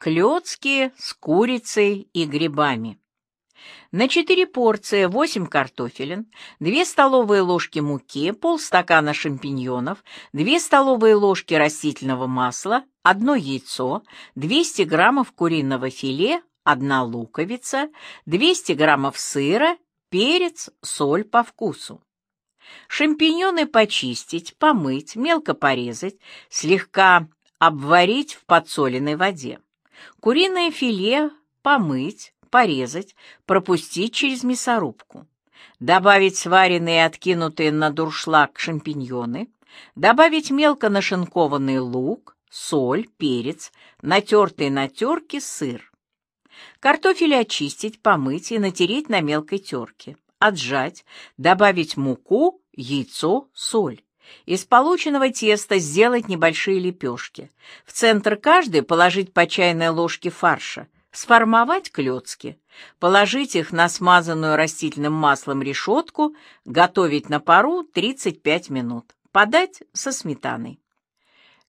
Клёцки с курицей и грибами. На 4 порции 8 картофелин, 2 столовые ложки муки, полстакана шампиньонов, 2 столовые ложки растительного масла, 1 яйцо, 200 граммов куриного филе, 1 луковица, 200 граммов сыра, перец, соль по вкусу. Шампиньоны почистить, помыть, мелко порезать, слегка обварить в подсоленной воде. Куриное филе помыть, порезать, пропустить через мясорубку. Добавить сваренные и откинутые на дуршлаг шампиньоны. Добавить мелко нашинкованный лук, соль, перец, натертый на терке сыр. Картофель очистить, помыть и натереть на мелкой терке. Отжать, добавить муку, яйцо, соль. Из полученного теста сделать небольшие лепешки. В центр каждой положить по чайной ложке фарша. Сформовать клёцки. Положить их на смазанную растительным маслом решетку. Готовить на пару 35 минут. Подать со сметаной.